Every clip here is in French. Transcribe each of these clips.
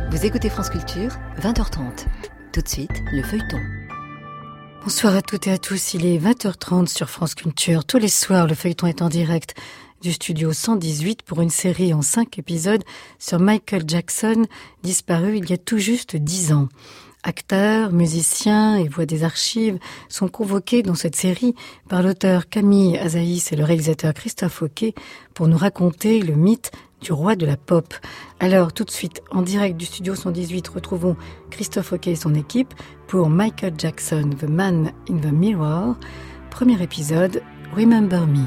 Vous écoutez France Culture, 20h30. Tout de suite, le feuilleton. Bonsoir à toutes et à tous, il est 20h30 sur France Culture. Tous les soirs, le feuilleton est en direct du studio 118 pour une série en 5 épisodes sur Michael Jackson, disparu il y a tout juste 10 ans. Acteurs, musiciens et voix des archives sont convoqués dans cette série par l'auteur Camille Azaïs et le réalisateur Christophe Hoquet pour nous raconter le mythe du roi de la pop. Alors, tout de suite, en direct du studio 118, retrouvons Christophe Hoquet et son équipe pour Michael Jackson, The Man in the Mirror. Premier épisode, Remember Me.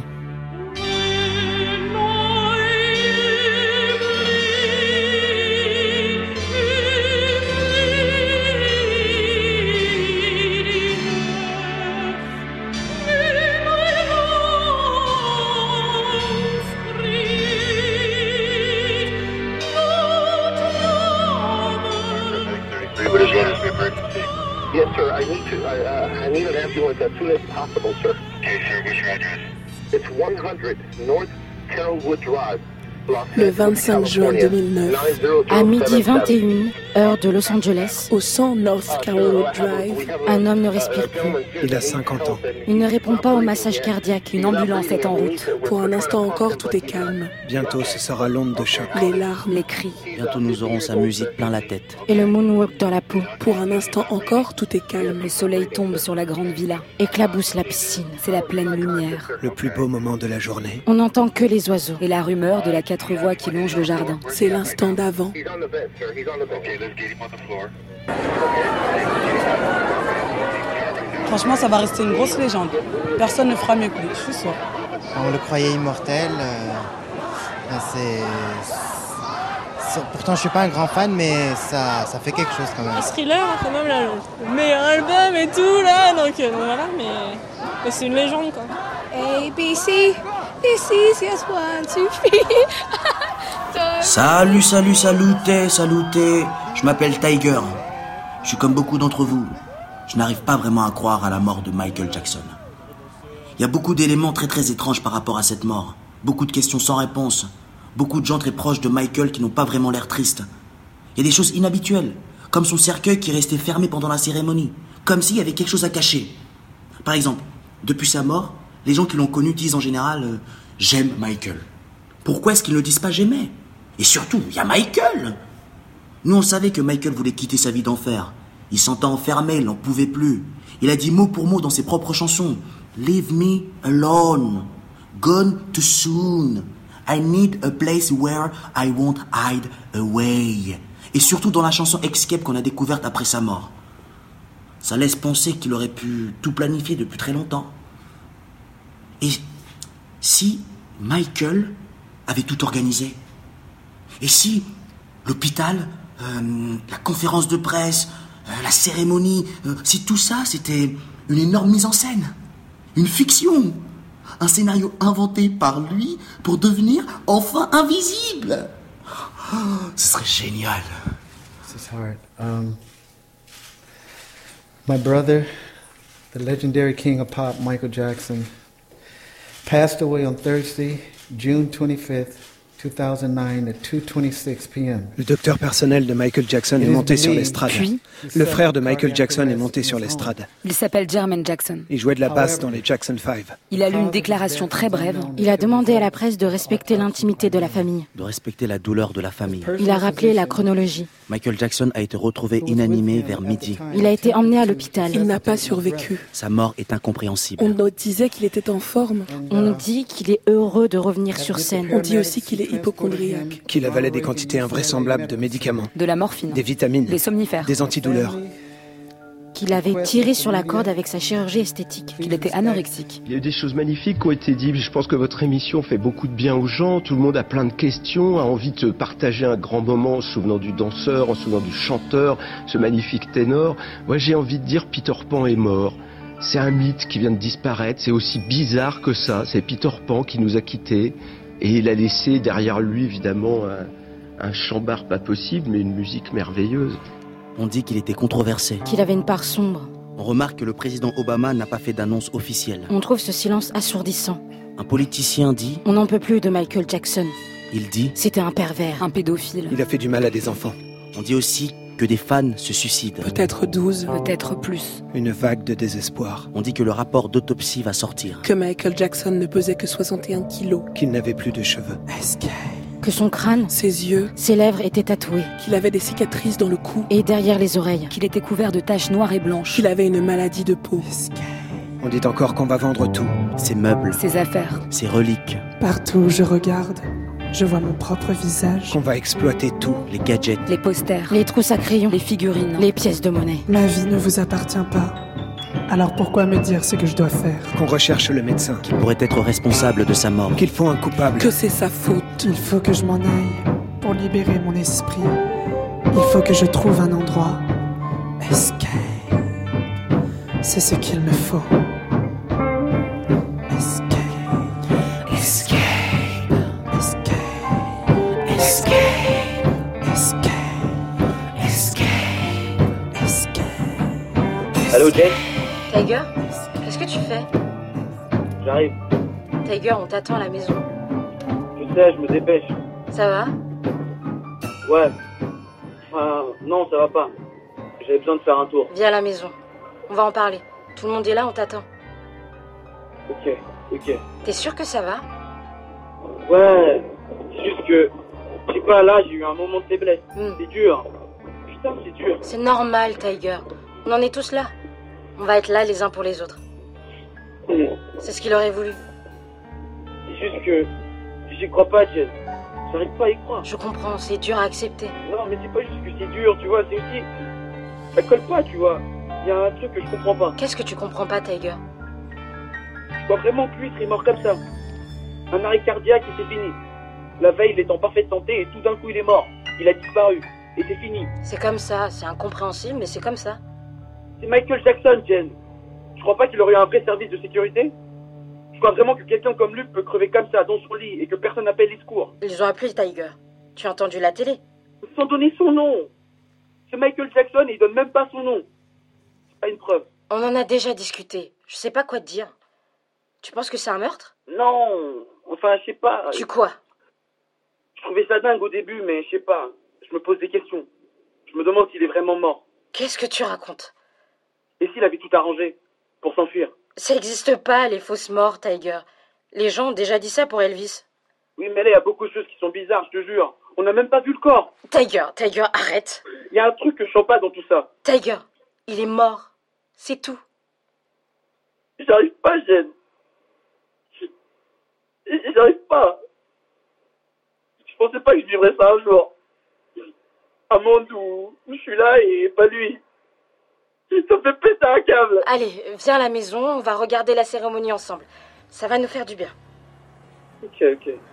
Yes, sir. I need an ambulance as soon as possible, sir. Okay, sir. What's your address? It's 100 North Carrollwood Drive. Le 25 juin 2009, à midi 21, heure de Los Angeles, au 100 North Carrollwood Drive, un homme ne respire plus. Il a 50 ans. Il ne répond pas au massage cardiaque. Une ambulance est en route. Pour un instant encore, tout est calme. Bientôt, ce sera l'onde de choc. Les larmes, Les cris Bientôt nous aurons sa musique plein la tête. et le moonwalk dans la peau. pour un instant encore, tout est calme. Le soleil tombe sur la grande villa, éclabousse la piscine. C'est la pleine lumière. Le plus beau moment de la journée. On n'entend que les oiseaux et la rumeur de la 4 voies qui longe le jardin. C'est l'instant d'avant. He's on the bed, sir. He's on the bed. Okay, let's get him on the floor. Franchement, ça va rester une grosse légende. Personne ne fera mieux que lui, je suis sûre. On le croyait immortel. Pourtant, je suis pas un grand fan, mais ça fait quelque chose quand même. Thriller, quand même, là, le meilleur album et tout, là, donc voilà, mais c'est une légende, quoi. A, B, C, this is yes, 1, 2, 3. Salut, salutez. Je m'appelle Tiger. Je suis comme beaucoup d'entre vous. Je n'arrive pas vraiment à croire à la mort de Michael Jackson. Il y a beaucoup d'éléments très étranges par rapport à cette mort. Beaucoup de questions sans réponse. Beaucoup de gens très proches de Michael qui n'ont pas vraiment l'air tristes. Il y a des choses inhabituelles, comme son cercueil qui est resté fermé pendant la cérémonie, comme s'il y avait quelque chose à cacher. Par exemple, depuis sa mort, les gens qui l'ont connu disent en général « J'aime Michael ». Pourquoi est-ce qu'ils ne disent pas « J'aimais » ? Et surtout, il y a Michael. Nous, on savait que Michael voulait quitter sa vie d'enfer. Il s'entend enfermé, il n'en pouvait plus. Il a dit mot pour mot dans ses propres chansons « Leave me alone, gone too soon, I need a place where I won't hide away ». Et surtout dans la chanson Escape qu'on a découverte après sa mort. Ça laisse penser qu'il aurait pu tout planifier depuis très longtemps. Et si Michael avait tout organisé ? Et si l'hôpital, la conférence de presse, la cérémonie, si tout ça c'était une énorme mise en scène, une fiction, un scénario inventé par lui pour devenir enfin invisible. Oh, ce serait génial. This is hard. My brother, the legendary king of pop, Michael Jackson, passed away on Thursday, June 25th, 2009 at 2:26 p.m. Le docteur personnel de Michael Jackson est monté sur l'estrade. Puis, Le frère de Michael Jackson est monté sur l'estrade. il s'appelle Jermaine Jackson. Il jouait de la basse dans les Jackson 5. Il a lu une déclaration très brève. Il a demandé à la presse de respecter l'intimité de la famille. De respecter la douleur de la famille. Il a rappelé la chronologie. Michael Jackson a été retrouvé inanimé vers midi. Il a été emmené à l'hôpital. Il n'a pas survécu. Sa mort est incompréhensible. On nous disait qu'il était en forme. On nous dit qu'il est heureux de revenir sur scène. On dit aussi qu'il est hypocondriaque. Qu'il avalait des quantités invraisemblables de médicaments, De la morphine, des vitamines, des somnifères. des antidouleurs. Qu'il avait tiré sur la corde avec sa chirurgie esthétique. Qu'il était anorexique. Il y a eu des choses magnifiques qui ont été dites. Je pense que votre émission fait beaucoup de bien aux gens. Tout le monde a plein de questions, a envie de partager un grand moment en se souvenant du danseur, en se souvenant du chanteur, ce magnifique ténor. Moi, j'ai envie de dire Peter Pan est mort. C'est un mythe qui vient de disparaître. C'est aussi bizarre que ça. C'est Peter Pan qui nous a quittés. Et il a laissé derrière lui, évidemment, un chambard pas possible, mais une musique merveilleuse. On dit qu'il était controversé. Qu'il avait une part sombre. On remarque que le président Obama n'a pas fait d'annonce officielle. On trouve ce silence assourdissant. Un politicien dit... On n'en peut plus de Michael Jackson. Il dit... C'était un pervers, un pédophile. Il a fait du mal à des enfants. On dit aussi que des fans se suicident. Peut-être 12. Peut-être plus. Une vague de désespoir. On dit que le rapport d'autopsie va sortir. Que Michael Jackson ne pesait que 61 kilos. Qu'il n'avait plus de cheveux. Que son crâne, ses yeux, ses lèvres étaient tatoués. Qu'il avait des cicatrices dans le cou. Et derrière les oreilles. Qu'il était couvert de taches noires et blanches. Qu'il avait une maladie de peau. On dit encore qu'on va vendre tout. Ses meubles. Ses affaires. Ses reliques. Partout où je regarde, je vois mon propre visage. Qu'on va exploiter tout. Les gadgets. Les posters. Les trousses à crayons. Les figurines. Les pièces de monnaie. Ma vie ne vous appartient pas. Alors pourquoi me dire ce que je dois faire? Qu'on recherche le médecin. Qui pourrait être responsable de sa mort. Qu'il faut un coupable. Que c'est sa faute. Il faut que je m'en aille pour libérer mon esprit. Il faut que je trouve un endroit. Escape. C'est ce qu'il me faut. Escape. Escape. Escape. Escape. Escape. Escape. Escape. Allô, Jane? Tiger, qu'est-ce que tu fais? J'arrive. Tiger, on t'attend à la maison. Je sais, je me dépêche. Ça va? Ouais. Enfin, non, ça va pas. J'avais besoin de faire un tour. Viens à la maison. On va en parler. Tout le monde est là, on t'attend. Ok. T'es sûr que ça va? Ouais. C'est juste que, je sais pas, là, j'ai eu un moment de faiblesse. C'est dur. Putain, c'est dur. C'est normal, Tiger. On en est tous là. On va être là les uns pour les autres. C'est ce qu'il aurait voulu. C'est juste que, j'y crois pas, Jess. J'arrive pas à y croire. Je comprends, c'est dur à accepter. Non, mais c'est pas juste que c'est dur, tu vois, c'est aussi... Ça colle pas, tu vois. Il y a un truc que je comprends pas. Qu'est-ce que tu comprends pas, Tiger? Je crois vraiment que lui serait mort comme ça. Un arrêt cardiaque et c'est fini. La veille, il est en parfaite santé et tout d'un coup, il est mort. Il a disparu. Et c'est fini. C'est comme ça, c'est incompréhensible, mais c'est comme ça. C'est Michael Jackson, Jen. Je crois pas qu'il aurait eu un vrai service de sécurité. Je crois vraiment que quelqu'un comme lui peut crever comme ça, dans son lit, et que personne n'appelle les secours. Ils ont appelé Tiger. Tu as entendu la télé? Sans donner son nom. C'est Michael Jackson et il donne même pas son nom. C'est pas une preuve. On en a déjà discuté. Je sais pas quoi te dire. Tu penses que c'est un meurtre? Non. Enfin, je sais pas. Tu quoi? Je trouvais ça dingue au début, mais je sais pas. Je me pose des questions. Je me demande s'il est vraiment mort. Qu'est-ce que tu racontes? Et s'il avait tout arrangé pour s'enfuir? Ça existe pas, les fausses morts, Tiger. Les gens ont déjà dit ça pour Elvis. Oui, mais là, il y a beaucoup de choses qui sont bizarres, je te jure. On n'a même pas vu le corps. Tiger, arrête. Il y a un truc que je sens pas dans tout ça. Tiger, il est mort. C'est tout. J'arrive pas, Jen. J'arrive pas. Je pensais pas que je vivrais ça un jour. Un monde où je suis là et pas lui. Ça me fait péter un câble. Allez, viens à la maison, on va regarder la cérémonie ensemble. Ça va nous faire du bien. Ok.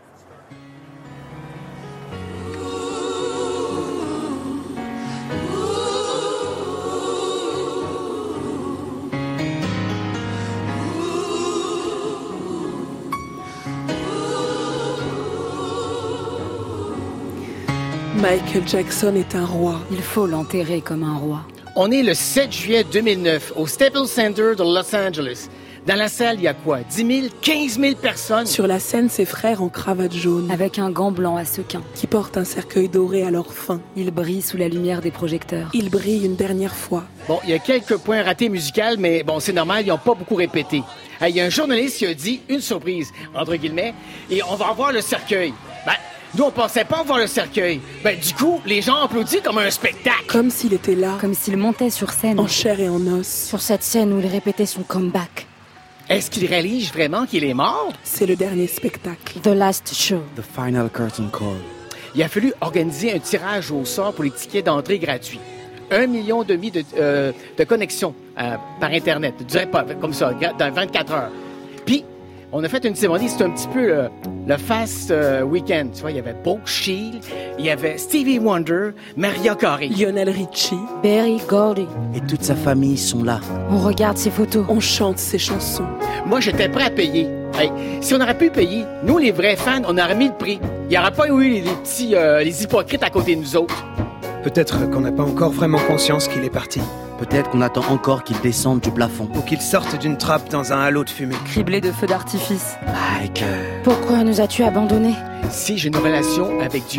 Michael Jackson est un roi. Il faut l'enterrer comme un roi. On est le 7 juillet 2009 au Staples Center de Los Angeles. Dans la salle, il y a quoi? 10 000, 15 000 personnes? Sur la scène, ses frères en cravate jaune. Avec un gant blanc à sequins. Qui portent un cercueil doré à leur fin. Ils brillent sous la lumière des projecteurs. Ils brillent une dernière fois. Bon, il y a quelques points ratés musicaux, mais bon, c'est normal, ils n'ont pas beaucoup répété. Il y a un journaliste qui a dit une surprise, entre guillemets, et on va voir le cercueil. Nous, on pensait pas voir le cercueil. Du coup, les gens applaudissent comme un spectacle. Comme s'il était là. Comme s'il montait sur scène. En chair et en os. Sur cette scène où il répétait son comeback. Est-ce qu'il réalise vraiment qu'il est mort? C'est le dernier spectacle. The last show. The final curtain call. Il a fallu organiser un tirage au sort pour les tickets d'entrée gratuits. 1,5 million de connexions par Internet. Je dirais pas comme ça, dans 24 heures. Puis, on a fait une cérémonie, c'était un petit peu le Fast Weekend. Tu vois, il y avait Brooke Shield, il y avait Stevie Wonder, Mariah Carey, Lionel Richie, Berry Gordy. Et toute sa famille sont là. On regarde ses photos. On chante ses chansons. Moi, j'étais prêt à payer. Hey, si on aurait pu payer, nous, les vrais fans, on aurait mis le prix. Il n'y aurait pas eu les petits les hypocrites à côté de nous autres. Peut-être qu'on n'a pas encore vraiment conscience qu'il est parti. Peut-être qu'on attend encore qu'il descende du plafond. Ou qu'il sorte d'une trappe dans un halo de fumée. Criblé de feux d'artifice. Michael. Pourquoi nous as-tu abandonnés? Si j'ai une relation avec Dieu,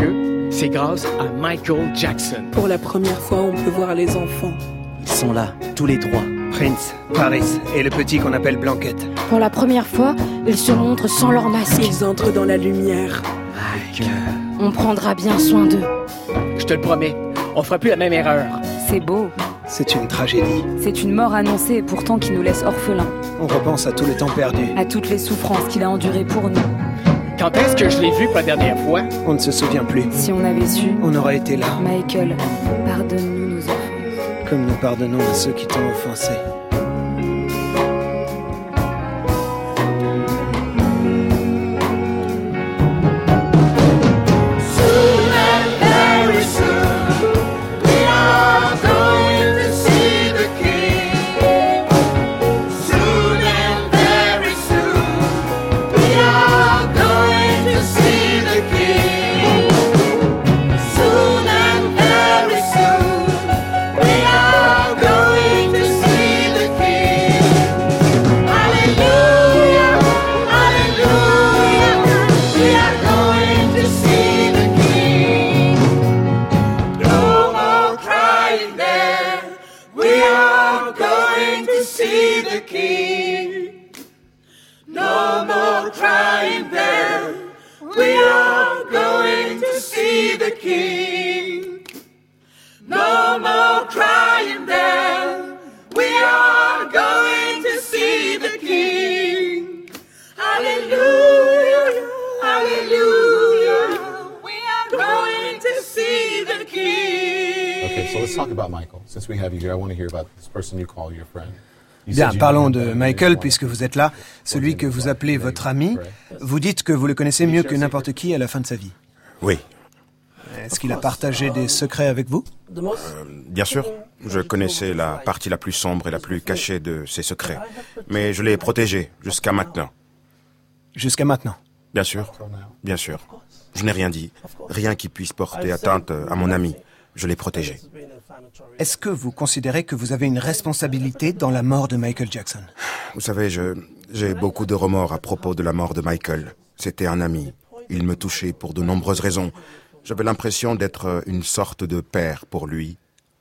c'est grâce à Michael Jackson. Pour la première fois, on peut voir les enfants. Ils sont là, tous les trois. Prince, Paris et le petit qu'on appelle Blanquette. Pour la première fois, ils se montrent sans leur masque. Ils entrent dans la lumière. On prendra bien soin d'eux. Je te le promets, on fera plus la même erreur. C'est beau. C'est une tragédie. C'est une mort annoncée et pourtant qui nous laisse orphelins. On repense à tout le temps perdu. À toutes les souffrances qu'il a endurées pour nous. Quand est-ce que je l'ai vu pour la dernière fois? On ne se souvient plus. Si on avait su... On aurait été là. Michael, pardonne-nous nos offenses. Comme nous pardonnons à ceux qui t'ont offensé. Bien, parlons de Michael, puisque vous êtes là, celui que vous appelez votre ami. Vous dites que vous le connaissez mieux que n'importe qui à la fin de sa vie. Oui. Est-ce qu'il a partagé des secrets avec vous? Bien sûr. Je connaissais la partie la plus sombre et la plus cachée de ses secrets. Mais je l'ai protégé jusqu'à maintenant. Jusqu'à maintenant? Bien sûr. Bien sûr. Je n'ai rien dit. Rien qui puisse porter atteinte à mon ami. Je l'ai protégé. Est-ce que vous considérez que vous avez une responsabilité dans la mort de Michael Jackson? Vous savez, j'ai beaucoup de remords à propos de la mort de Michael. C'était un ami. Il me touchait pour de nombreuses raisons. J'avais l'impression d'être une sorte de père pour lui.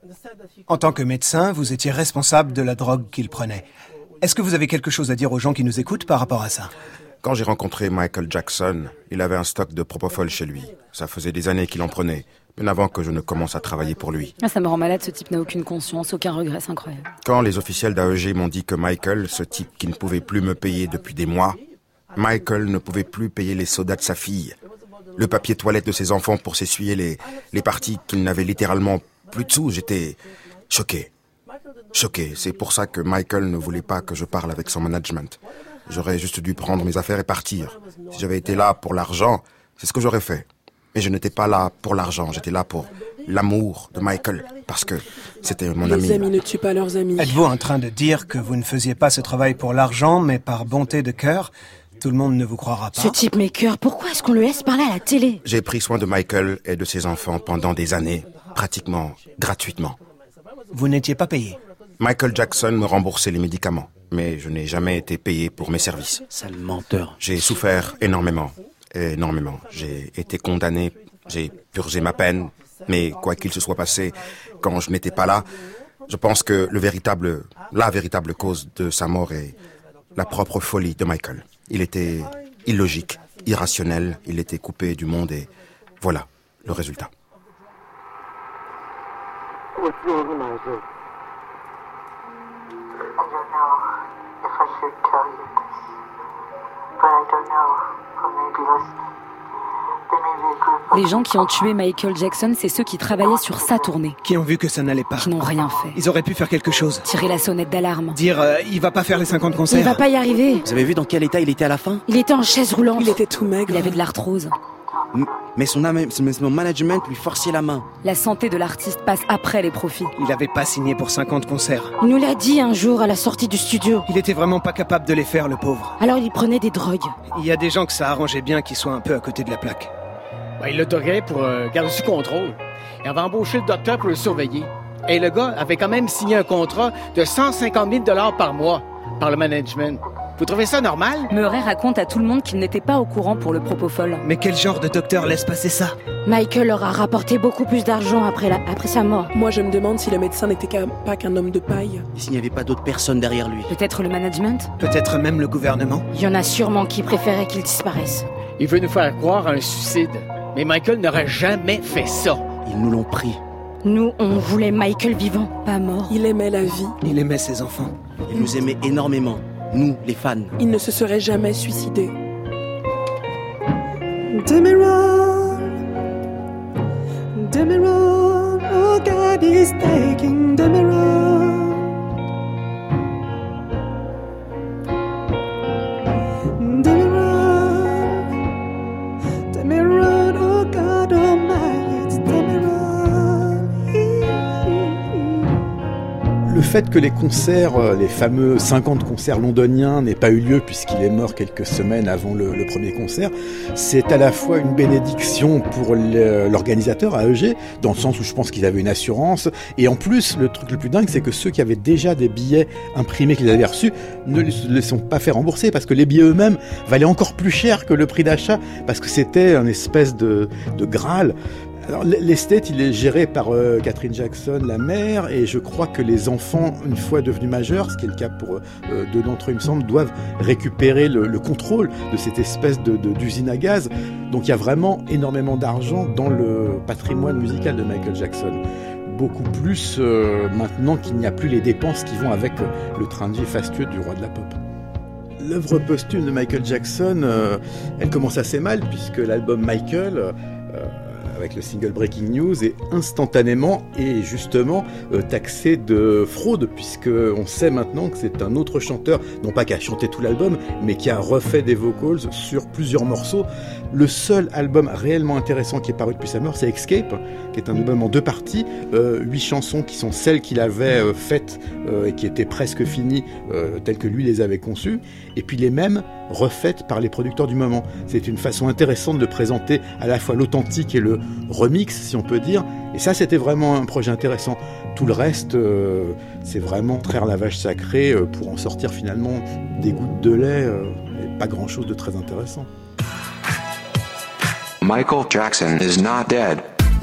En tant que médecin, vous étiez responsable de la drogue qu'il prenait. Est-ce que vous avez quelque chose à dire aux gens qui nous écoutent par rapport à ça? Quand j'ai rencontré Michael Jackson, il avait un stock de propofol chez lui. Ça faisait des années qu'il en prenait, bien avant que je ne commence à travailler pour lui. Ah, ça me rend malade, ce type n'a aucune conscience, aucun regret, c'est incroyable. Quand les officiels d'AEG m'ont dit que Michael, ce type qui ne pouvait plus me payer depuis des mois, Michael ne pouvait plus payer les sodas de sa fille, le papier toilette de ses enfants pour s'essuyer les parties qu'il n'avait littéralement plus de sous, j'étais choqué. Choqué. C'est pour ça que Michael ne voulait pas que je parle avec son management. J'aurais juste dû prendre mes affaires et partir. Si j'avais été là pour l'argent, c'est ce que j'aurais fait. Mais je n'étais pas là pour l'argent, j'étais là pour l'amour de Michael, parce que c'était mon ami. Les amis ne tuent pas leurs amis. Êtes-vous en train de dire que vous ne faisiez pas ce travail pour l'argent, mais par bonté de cœur? Tout le monde ne vous croira pas. Ce type maker, pourquoi est-ce qu'on le laisse parler à la télé? J'ai pris soin de Michael et de ses enfants pendant des années, pratiquement gratuitement. Vous n'étiez pas payé? Michael Jackson me remboursait les médicaments, mais je n'ai jamais été payé pour mes services. Sale menteur. J'ai souffert énormément. Énormément. J'ai été condamné, j'ai purgé ma peine, mais quoi qu'il se soit passé, quand je n'étais pas là, je pense que la véritable cause de sa mort est la propre folie de Michael. Il était illogique, irrationnel, il était coupé du monde et voilà le résultat. Les gens qui ont tué Michael Jackson, c'est ceux qui travaillaient sur sa tournée. Qui ont vu que ça n'allait pas. Qui n'ont rien fait. Ils auraient pu faire quelque chose. Tirer la sonnette d'alarme. Dire, il va pas faire les 50 concerts. Il va pas y arriver. Vous avez vu dans quel état il était à la fin? Il était en chaise roulante. Il était tout maigre. Il avait de l'arthrose. Mais son management lui forçait la main. La santé de l'artiste passe après les profits. Il avait pas signé pour 50 concerts. Il nous l'a dit un jour à la sortie du studio. Il était vraiment pas capable de les faire, le pauvre. Alors il prenait des drogues. Il y a des gens que ça arrangeait bien qu'ils soient un peu à côté de la plaque. Il le droguait pour garder sous contrôle. Il avait embauché le docteur pour le surveiller. Et le gars avait quand même signé un contrat de 150 000 $ par mois par le management. Vous trouvez ça normal? Murray raconte à tout le monde qu'il n'était pas au courant pour le propofol. Mais quel genre de docteur laisse passer ça? Michael leur a rapporté beaucoup plus d'argent après sa mort. Moi, je me demande si le médecin n'était pas qu'un homme de paille. Et s'il n'y avait pas d'autres personnes derrière lui? Peut-être le management? Peut-être même le gouvernement? Il y en a sûrement qui préféraient qu'il disparaisse. Il veut nous faire croire à un suicide. Mais Michael n'aurait jamais fait ça. Ils nous l'ont pris. Nous, on voulait Michael vivant, pas mort. Il aimait la vie. Il aimait ses enfants. Il nous aimait énormément. Nous, les fans. Il ne se serait jamais suicidé. Demeron, oh God is taking Demeron. Demeron, oh God Almighty, it's Demeron. Le fait que les concerts, les fameux 50 concerts londoniens n'aient pas eu lieu puisqu'il est mort quelques semaines avant le premier concert, c'est à la fois une bénédiction pour l'organisateur AEG, dans le sens où je pense qu'ils avaient une assurance, et en plus, le truc le plus dingue, c'est que ceux qui avaient déjà des billets imprimés qu'ils avaient reçus ne les sont pas fait rembourser, parce que les billets eux-mêmes valaient encore plus cher que le prix d'achat, parce que c'était une espèce de Graal. Alors, l'estate, il est géré par Catherine Jackson, la mère, et je crois que les enfants, une fois devenus majeurs, ce qui est le cas pour deux d'entre eux, il me semble, doivent récupérer le contrôle de cette espèce d'usine à gaz. Donc il y a vraiment énormément d'argent dans le patrimoine musical de Michael Jackson. Beaucoup plus maintenant qu'il n'y a plus les dépenses qui vont avec le train de vie fastueux du roi de la pop. L'œuvre posthume de Michael Jackson, elle commence assez mal, puisque l'album Michael... avec le single Breaking News, est instantanément et justement taxé de fraude, puisqu'on sait maintenant que c'est un autre chanteur, non pas qui a chanté tout l'album, mais qui a refait des vocals sur plusieurs morceaux. Le seul album réellement intéressant qui est paru depuis sa mort, c'est Escape, qui est un album en 2 parties, 8 chansons qui sont celles qu'il avait faites et qui étaient presque finies telles que lui les avait conçues, et puis les mêmes refaites par les producteurs du moment. C'est une façon intéressante de présenter à la fois l'authentique et le remix, si on peut dire, et ça c'était vraiment un projet intéressant. Tout le reste, c'est vraiment traire la vache sacrée pour en sortir finalement des gouttes de lait et pas grand chose de très intéressant. Michael Jackson is not dead.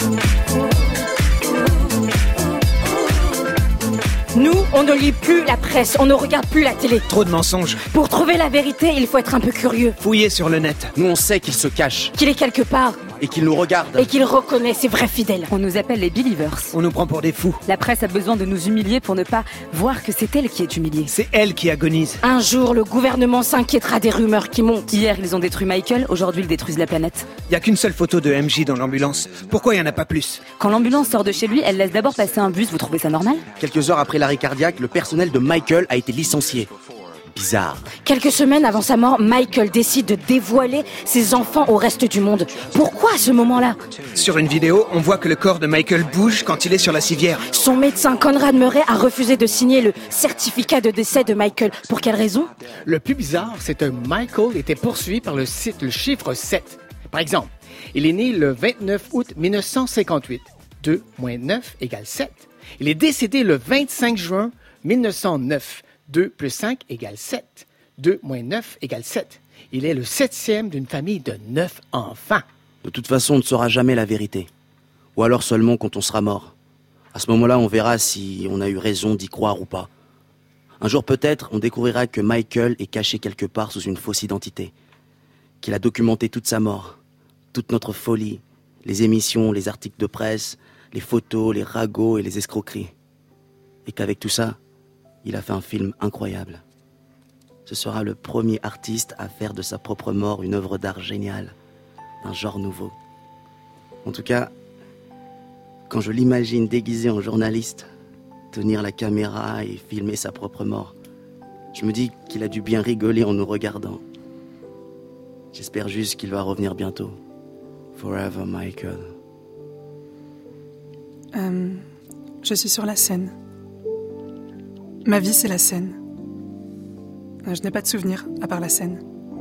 Nous, on ne lit plus la presse, on ne regarde plus la télé. Trop de mensonges. Pour trouver la vérité, il faut être un peu curieux. Fouiller sur le net. Nous, on sait qu'il se cache. Qu'il est quelque part. Et qu'il nous regarde. Et qu'il reconnaît ses vrais fidèles. On nous appelle les Believers. On nous prend pour des fous. La presse a besoin de nous humilier pour ne pas voir que c'est elle qui est humiliée. C'est elle qui agonise. Un jour, le gouvernement s'inquiétera des rumeurs qui montent. Hier, ils ont détruit Michael, aujourd'hui, ils détruisent la planète. Il n'y a qu'une seule photo de MJ dans l'ambulance. Pourquoi il n'y en a pas plus? Quand l'ambulance sort de chez lui, elle laisse d'abord passer un bus, vous trouvez ça normal? Quelques heures après l'arrêt cardiaque, le personnel de Michael a été licencié. Bizarre. Quelques semaines avant sa mort, Michael décide de dévoiler ses enfants au reste du monde. Pourquoi à ce moment-là? Sur une vidéo, on voit que le corps de Michael bouge quand il est sur la civière. Son médecin Conrad Murray a refusé de signer le certificat de décès de Michael. Pour quelle raison? Le plus bizarre, c'est que Michael était poursuivi par le chiffre 7. Par exemple, il est né le 29 août 1958. 2 moins 9 égale 7. Il est décédé le 25 juin 1909. 2 plus 5 égale 7. 2 moins 9 égale 7. Il est le 7e d'une famille de 9 enfants. De toute façon, on ne saura jamais la vérité. Ou alors seulement quand on sera mort. À ce moment-là, on verra si on a eu raison d'y croire ou pas. Un jour peut-être, on découvrira que Michael est caché quelque part sous une fausse identité. Qu'il a documenté toute sa mort, toute notre folie, les émissions, les articles de presse, les photos, les ragots et les escroqueries. Et qu'avec tout ça, il a fait un film incroyable. Ce sera le premier artiste à faire de sa propre mort une œuvre d'art géniale, un genre nouveau. En tout cas, quand je l'imagine déguisé en journaliste, tenir la caméra et filmer sa propre mort, je me dis qu'il a dû bien rigoler en nous regardant. J'espère juste qu'il va revenir bientôt. Forever, Michael. Je suis sur la scène. Ma vie, c'est la scène. Je n'ai pas de souvenirs, à part la scène.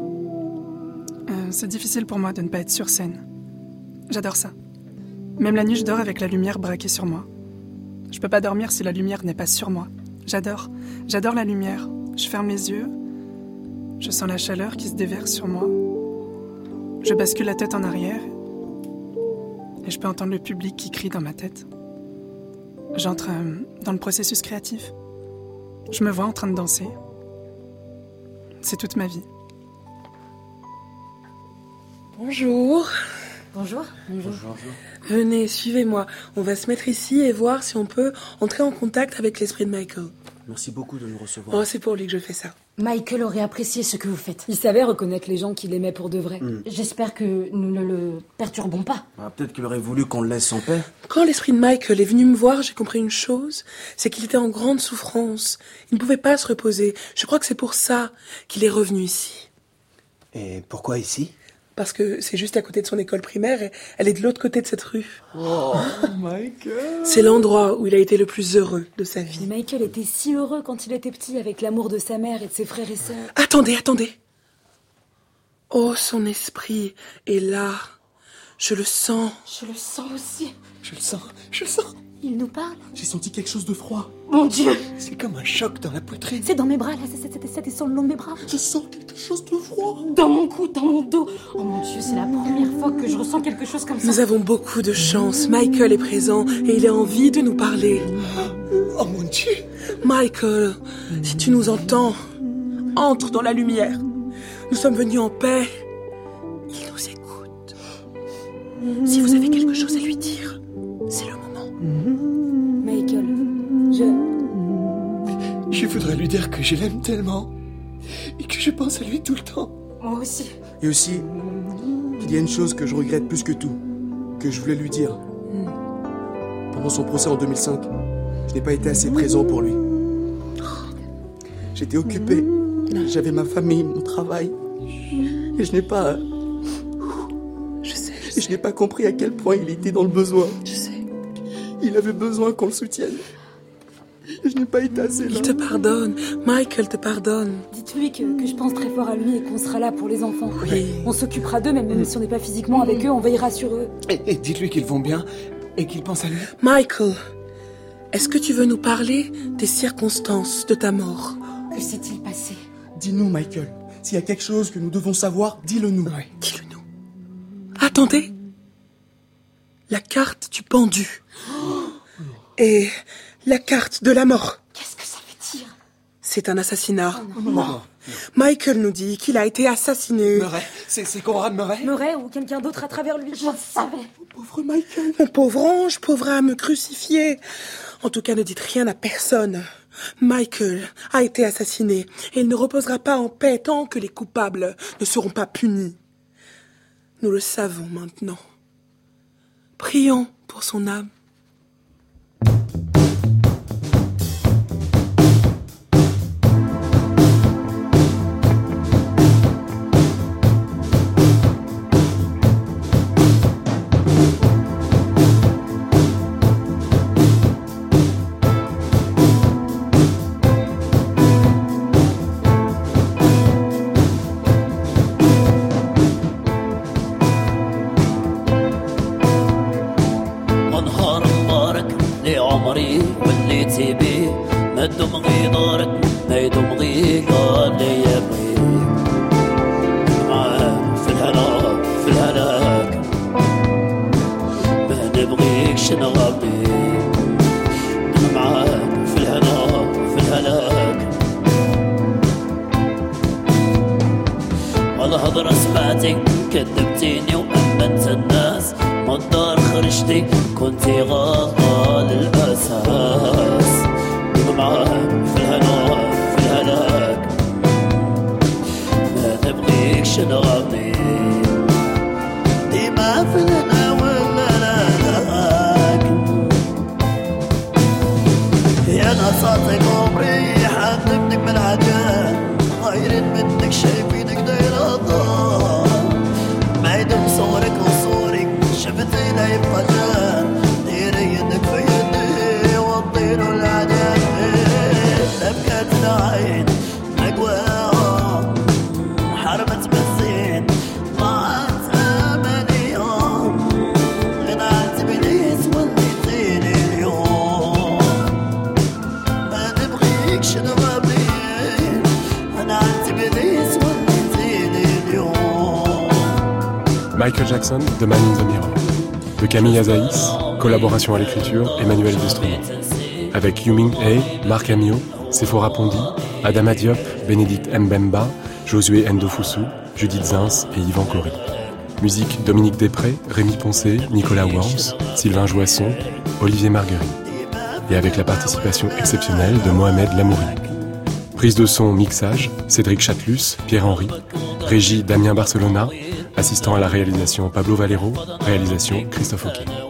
C'est difficile pour moi de ne pas être sur scène. J'adore ça. Même la nuit, je dors avec la lumière braquée sur moi. Je peux pas dormir si la lumière n'est pas sur moi. J'adore la lumière. Je ferme les yeux Je sens la chaleur qui se déverse sur moi. Je bascule la tête en arrière et je peux entendre le public qui crie dans ma tête. J'entre dans le processus créatif. Je me vois en train de danser. C'est toute ma vie. Bonjour. Bonjour. Venez, suivez-moi. On va se mettre ici et voir si on peut entrer en contact avec l'esprit de Michael. Merci beaucoup de nous recevoir. Oh, c'est pour lui que je fais ça. Michael aurait apprécié ce que vous faites. Il savait reconnaître les gens qu'il aimait pour de vrai. J'espère que nous ne le perturbons pas. Peut-être qu'il aurait voulu qu'on le laisse en paix. Quand l'esprit de Michael est venu me voir, j'ai compris une chose, c'est qu'il était en grande souffrance. Il ne pouvait pas se reposer. Je crois que c'est pour ça qu'il est revenu ici. Et pourquoi ici? Parce que c'est juste à côté de son école primaire et elle est de l'autre côté de cette rue. Oh, Michael! C'est l'endroit où il a été le plus heureux de sa vie. Mais Michael était si heureux quand il était petit avec l'amour de sa mère et de ses frères et sœurs. Attendez. Oh, son esprit est là. Je le sens. Je le sens aussi. Je le sens. Il nous parle. J'ai senti quelque chose de froid. Mon Dieu! C'est comme un choc dans la poitrine. C'est dans mes bras, là, c'est sur le long de mes bras. Je sens quelque chose de froid. Dans mon cou, dans mon dos. Oh mon Dieu, c'est la première fois que je ressens quelque chose comme ça. Nous avons beaucoup de chance. Michael est présent et il a envie de nous parler. Oh mon Dieu! Michael, si tu nous entends, entre dans la lumière. Nous sommes venus en paix. Il nous écoute. Si vous avez quelque chose à lui dire, c'est le moment. Michael, Je voudrais lui dire que je l'aime tellement et que je pense à lui tout le temps. Moi aussi. Et aussi, qu'il y a une chose que je regrette plus que tout, que je voulais lui dire. Pendant son procès en 2005, je n'ai pas été assez présent pour lui. J'étais occupé, j'avais ma famille, mon travail, et je n'ai pas... Je n'ai pas compris à quel point il était dans le besoin. Je sais. Il avait besoin qu'on le soutienne. Et je n'ai pas été assez là. Il te pardonne. Michael te pardonne. dites-lui que je pense très fort à lui et qu'on sera là pour les enfants. Oui. On s'occupera d'eux, même si on n'est pas physiquement avec eux, on veillera sur eux. Et dites-lui qu'ils vont bien et qu'ils pensent à lui. Michael, est-ce que tu veux nous parler des circonstances de ta mort? Que s'est-il passé? Dis-nous, Michael. S'il y a quelque chose que nous devons savoir, dis-le-nous. Oui. Dis-le-nous. Attendez. La carte du pendu. Et la carte de la mort. Qu'est-ce que ça veut dire? C'est un assassinat. Non. Michael nous dit qu'il a été assassiné. Murray, c'est Conrad Murray? Murray ou quelqu'un d'autre à travers lui. Je le savais. Pauvre Michael. Mon pauvre ange, pauvre âme crucifiée. En tout cas, ne dites rien à personne. Michael a été assassiné et il ne reposera pas en paix tant que les coupables ne seront pas punis. Nous le savons maintenant. Prions pour son âme. الهضرة سمعتي كذبتيني وأمنت الناس من الدار خرجتي كنتي غلطة للأساس معاك في الهنا في الهلاك ما نبغيكش نغني ديما في الهنا والهلاك يا نصاتك عمري حنبنك من عجان غير منك شايفينك دايرة ضال ما يدوم صورك وصورك شفتي لا يبقى جان ديري يدك في يدي والطين والعجان لبكت العين مقواها حرمت بالزين Michael Jackson, The Man in the Mirror. De Camille Azaïs, collaboration à l'écriture, Emmanuel Destrument. Avec Yuming A, Marc Amiot, Sephora Pondi, Adama Diop, Bénédicte Mbemba, Josué Ndofusu, Judith Zins et Yvan Cory. Musique Dominique Després, Rémi Poncé, Nicolas Worms, Sylvain Joisson, Olivier Marguerite. Et avec la participation exceptionnelle de Mohamed Lamouri. Prise de son, mixage, Cédric Chatelus, Pierre-Henri. Régie Damien Barcelona. Assistant à la réalisation Pablo Valero. Réalisation Christophe Auquet.